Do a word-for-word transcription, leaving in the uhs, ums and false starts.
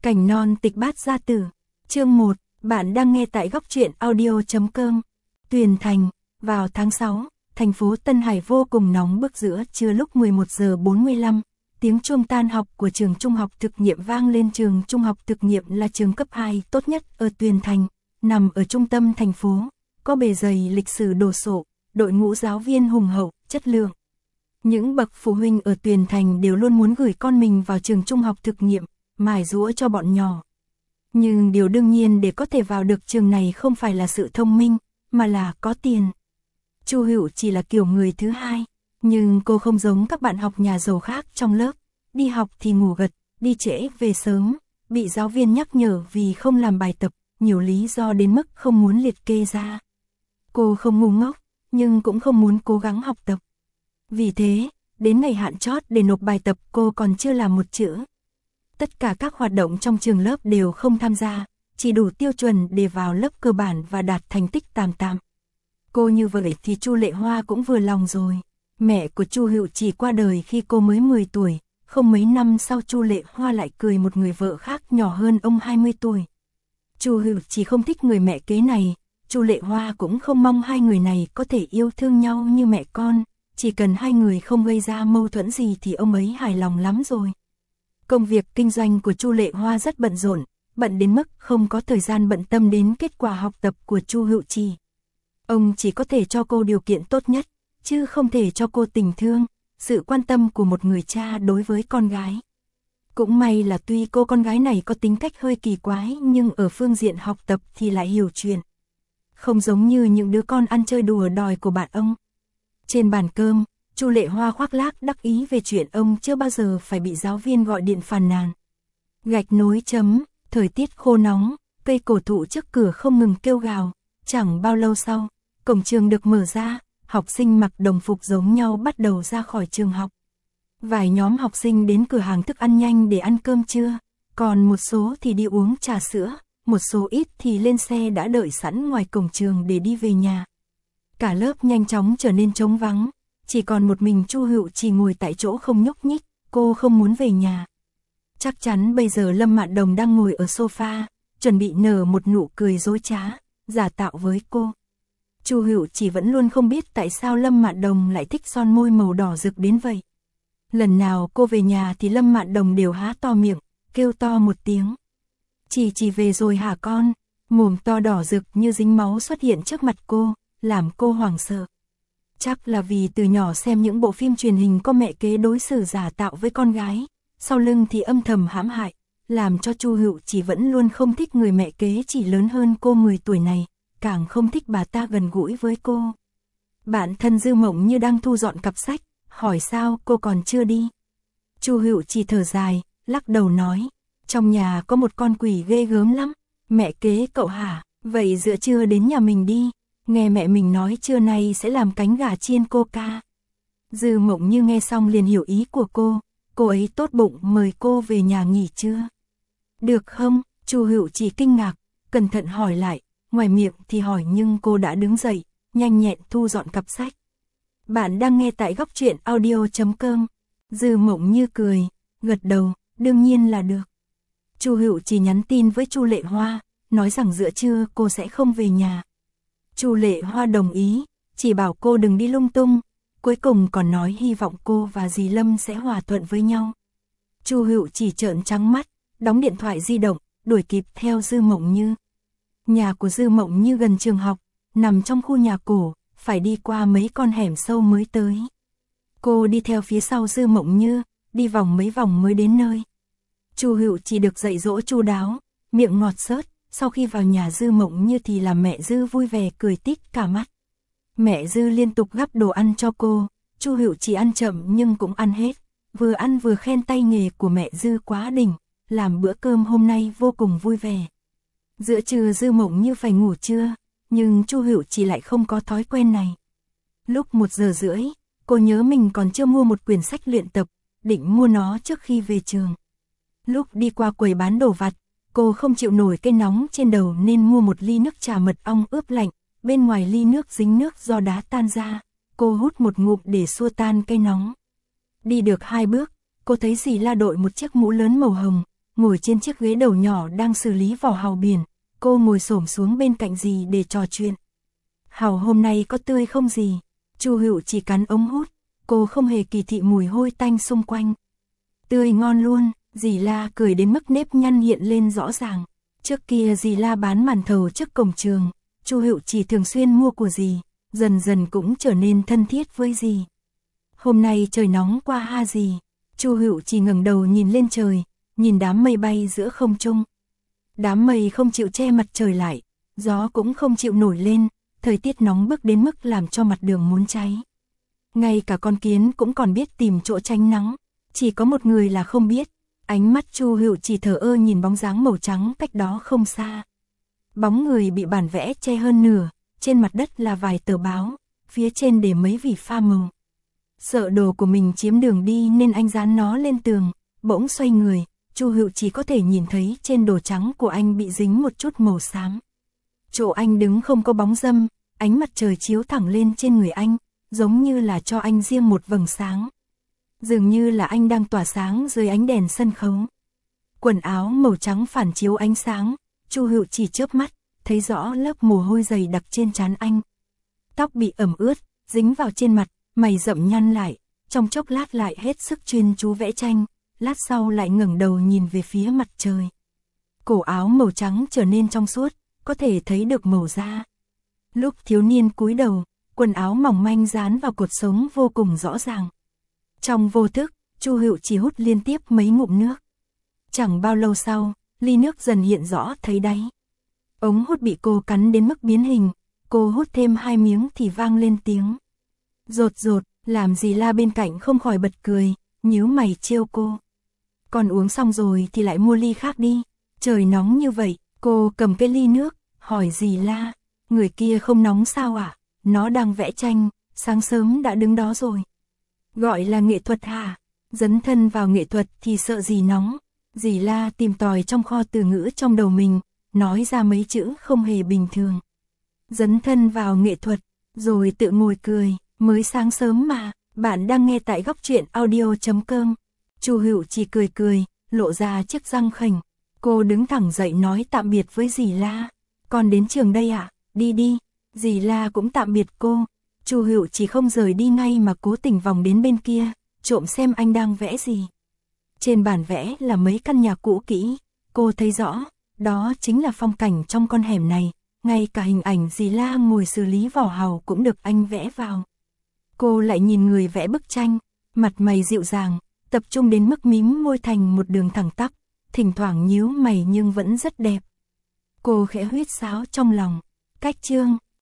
Cảnh non tịch bát gia tử. Chương một, bạn đang nghe tại góc truyện audio chấm com. Tuyền Thành, vào tháng sáu, thành phố Tân Hải vô cùng nóng bức giữa trưa lúc mười một giờ bốn mươi lăm. Tiếng chuông tan học của trường trung học thực nghiệm vang lên. Trường trung học thực nghiệm là trường cấp hai tốt nhất ở Tuyền Thành, nằm ở trung tâm thành phố, có bề dày lịch sử đồ sộ, đội ngũ giáo viên hùng hậu, chất lượng. Những bậc phụ huynh ở Tuyền Thành đều luôn muốn gửi con mình vào trường trung học thực nghiệm, mài giũa cho bọn nhỏ. Nhưng điều đương nhiên để có thể vào được trường này không phải là sự thông minh, mà là có tiền. Chu Hữu chỉ là kiểu người thứ hai, nhưng cô không giống các bạn học nhà giàu khác trong lớp, đi học thì ngủ gật, đi trễ về sớm, bị giáo viên nhắc nhở vì không làm bài tập, nhiều lý do đến mức không muốn liệt kê ra. Cô không ngu ngốc, nhưng cũng không muốn cố gắng học tập. Vì thế, đến ngày hạn chót để nộp bài tập cô còn chưa làm một chữ. Tất cả các hoạt động trong trường lớp đều không tham gia, chỉ đủ tiêu chuẩn để vào lớp cơ bản và đạt thành tích tạm tạm. Cô như vậy thì Chu Lệ Hoa cũng vừa lòng rồi. Mẹ của Chu Hữu chỉ qua đời khi cô mới mười tuổi, không mấy năm sau Chu Lệ Hoa lại cưới một người vợ khác nhỏ hơn ông hai mươi tuổi. Chu Hữu chỉ không thích người mẹ kế này, Chu Lệ Hoa cũng không mong hai người này có thể yêu thương nhau như mẹ con, chỉ cần hai người không gây ra mâu thuẫn gì thì ông ấy hài lòng lắm rồi. Công việc kinh doanh của Chu Lệ Hoa rất bận rộn, bận đến mức không có thời gian bận tâm đến kết quả học tập của Chu Hữu Trì. Ông chỉ có thể cho cô điều kiện tốt nhất, chứ không thể cho cô tình thương, sự quan tâm của một người cha đối với con gái. Cũng may là tuy cô con gái này có tính cách hơi kỳ quái nhưng ở phương diện học tập thì lại hiểu chuyện. Không giống như những đứa con ăn chơi đùa đòi của bạn ông. Trên bàn cơm, Chu Lệ Hoa khoác lác đắc ý về chuyện ông chưa bao giờ phải bị giáo viên gọi điện phàn nàn. Gạch nối chấm, thời tiết khô nóng, cây cổ thụ trước cửa không ngừng kêu gào. Chẳng bao lâu sau, cổng trường được mở ra, học sinh mặc đồng phục giống nhau bắt đầu ra khỏi trường học. Vài nhóm học sinh đến cửa hàng thức ăn nhanh để ăn cơm trưa, còn một số thì đi uống trà sữa, một số ít thì lên xe đã đợi sẵn ngoài cổng trường để đi về nhà. Cả lớp nhanh chóng trở nên trống vắng, chỉ còn một mình Chu Hữu Trì ngồi tại chỗ không nhúc nhích, cô không muốn về nhà. Chắc chắn bây giờ Lâm Mạn Đồng đang ngồi ở sofa, chuẩn bị nở một nụ cười dối trá, giả tạo với cô. Chu Hữu Trì vẫn luôn không biết tại sao Lâm Mạn Đồng lại thích son môi màu đỏ rực đến vậy. Lần nào cô về nhà thì Lâm Mạn Đồng đều há to miệng, kêu to một tiếng. Trì Trì về rồi hả con? Mồm to đỏ rực như dính máu xuất hiện trước mặt cô, làm cô hoảng sợ. Chắc là vì từ nhỏ xem những bộ phim truyền hình có mẹ kế đối xử giả tạo với con gái, sau lưng thì âm thầm hãm hại, làm cho Chu Hữu Trì vẫn luôn không thích người mẹ kế chỉ lớn hơn cô mười tuổi này, càng không thích bà ta gần gũi với cô. Bạn thân Dư Mộng Như đang thu dọn cặp sách, hỏi sao cô còn chưa đi. Chu Hữu Trì thở dài, lắc đầu nói, trong nhà có một con quỷ ghê gớm lắm. Mẹ kế cậu hả? Vậy giữa trưa đến nhà mình đi. Nghe mẹ mình nói trưa nay sẽ làm cánh gà chiên coca. Dư Mộng Như nghe xong liền hiểu ý của cô, cô ấy tốt bụng mời cô về nhà nghỉ trưa. Được không? Chu Hữu Trì kinh ngạc, cẩn thận hỏi lại, ngoài miệng thì hỏi nhưng cô đã đứng dậy, nhanh nhẹn thu dọn cặp sách. Bạn đang nghe tại góc truyện audio chấm com. Dư Mộng Như cười, gật đầu, đương nhiên là được. Chu Hữu Trì nhắn tin với Chu Lệ Hoa, nói rằng giữa trưa cô sẽ không về nhà. Chu Lệ Hoa đồng ý, chỉ bảo cô đừng đi lung tung, cuối cùng còn nói hy vọng cô và dì Lâm sẽ hòa thuận với nhau. Chu Hữu Trì trợn trắng mắt, đóng điện thoại di động, đuổi kịp theo Dư Mộng Như. Nhà của Dư Mộng Như gần trường học, nằm trong khu nhà cổ, phải đi qua mấy con hẻm sâu mới tới. Cô đi theo phía sau Dư Mộng Như, đi vòng mấy vòng mới đến nơi. Chu Hữu Trì được dạy dỗ chu đáo, miệng ngọt xớt, sau khi vào nhà Dư Mộng Như thì làm mẹ Dư vui vẻ cười tít cả mắt. Mẹ Dư liên tục gắp đồ ăn cho cô, Chu Hữu Trì ăn chậm nhưng cũng ăn hết, vừa ăn vừa khen tay nghề của mẹ Dư quá đỉnh, làm bữa cơm hôm nay vô cùng vui vẻ. Giữa trưa Dư Mộng Như phải ngủ trưa, nhưng Chu Hữu Trì lại không có thói quen này. Lúc một giờ rưỡi, cô nhớ mình còn chưa mua một quyển sách luyện tập, định mua nó trước khi về trường. Lúc đi qua quầy bán đồ vặt, cô không chịu nổi cái nóng trên đầu nên mua một ly nước trà mật ong ướp lạnh, bên ngoài ly nước dính nước do đá tan ra, cô hút một ngụm để xua tan cái nóng. Đi được hai bước, cô thấy dì La đội một chiếc mũ lớn màu hồng, ngồi trên chiếc ghế đầu nhỏ đang xử lý vỏ hàu biển, cô ngồi xổm xuống bên cạnh dì để trò chuyện. Hàu hôm nay có tươi không dì? Chu Hựu chỉ cắn ống hút, cô không hề kỳ thị mùi hôi tanh xung quanh. Tươi ngon luôn, dì La cười đến mức nếp nhăn hiện lên rõ ràng. Trước kia dì La bán màn thầu trước cổng trường, Chu Hựu chỉ thường xuyên mua của dì, dần dần cũng trở nên thân thiết với dì. Hôm nay trời nóng qua ha dì, Chu Hựu chỉ ngẩng đầu nhìn lên trời, nhìn đám mây bay giữa không trung. Đám mây không chịu che mặt trời lại, gió cũng không chịu nổi lên, thời tiết nóng bức đến mức làm cho mặt đường muốn cháy. Ngay cả con kiến cũng còn biết tìm chỗ tránh nắng, chỉ có một người là không biết. Ánh mắt Chu Hựu chỉ thờ ơ nhìn bóng dáng màu trắng cách đó không xa. Bóng người bị bản vẽ che hơn nửa, trên mặt đất là vài tờ báo, phía trên để mấy vỉ pha màu. Sợ đồ của mình chiếm đường đi nên anh dán nó lên tường, bỗng xoay người, Chu Hựu chỉ có thể nhìn thấy trên đồ trắng của anh bị dính một chút màu xám. Chỗ anh đứng không có bóng râm, ánh mặt trời chiếu thẳng lên trên người anh, giống như là cho anh riêng một vầng sáng. Dường như là anh đang tỏa sáng dưới ánh đèn sân khấu. Quần áo màu trắng phản chiếu ánh sáng, Chu Hựu chỉ chớp mắt, thấy rõ lớp mồ hôi dày đặc trên trán anh. Tóc bị ẩm ướt, dính vào trên mặt, mày rậm nhăn lại, trong chốc lát lại hết sức chuyên chú vẽ tranh, lát sau lại ngẩng đầu nhìn về phía mặt trời. Cổ áo màu trắng trở nên trong suốt, có thể thấy được màu da. Lúc thiếu niên cúi đầu, quần áo mỏng manh dán vào cột sống vô cùng rõ ràng. Trong vô thức, Chu Hựu chỉ hút liên tiếp mấy ngụm nước. Chẳng bao lâu sau, ly nước dần hiện rõ thấy đáy. Ống hút bị cô cắn đến mức biến hình, cô hút thêm hai miếng thì vang lên tiếng rột rột, làm dì La bên cạnh không khỏi bật cười, nhíu mày trêu cô. Còn uống xong rồi thì lại mua ly khác đi, trời nóng như vậy. Cô cầm cái ly nước, hỏi dì La, người kia không nóng sao ạ? À? Nó đang vẽ tranh, sáng sớm đã đứng đó rồi. Gọi là nghệ thuật hả? Dấn thân vào nghệ thuật thì sợ gì nóng? Dì La tìm tòi trong kho từ ngữ trong đầu mình, nói ra mấy chữ không hề bình thường. Dấn thân vào nghệ thuật, rồi tự ngồi cười, mới sáng sớm mà. Bạn đang nghe tại góc truyện audio chấm com. Chu Hựu chỉ cười cười, lộ ra chiếc răng khểnh. Cô đứng thẳng dậy nói tạm biệt với dì La. Con đến trường đây ạ? À? Đi đi. Dì La cũng tạm biệt cô. Chu Hựu chỉ không rời đi ngay mà cố tình vòng đến bên kia, trộm xem anh đang vẽ gì. Trên bản vẽ là mấy căn nhà cũ kỹ, cô thấy rõ, đó chính là phong cảnh trong con hẻm này, ngay cả hình ảnh dì La ngồi xử lý vỏ hàu cũng được anh vẽ vào. Cô lại nhìn người vẽ bức tranh, mặt mày dịu dàng, tập trung đến mức mím môi thành một đường thẳng tắp, thỉnh thoảng nhíu mày nhưng vẫn rất đẹp. Cô khẽ huýt sáo trong lòng, cách chương.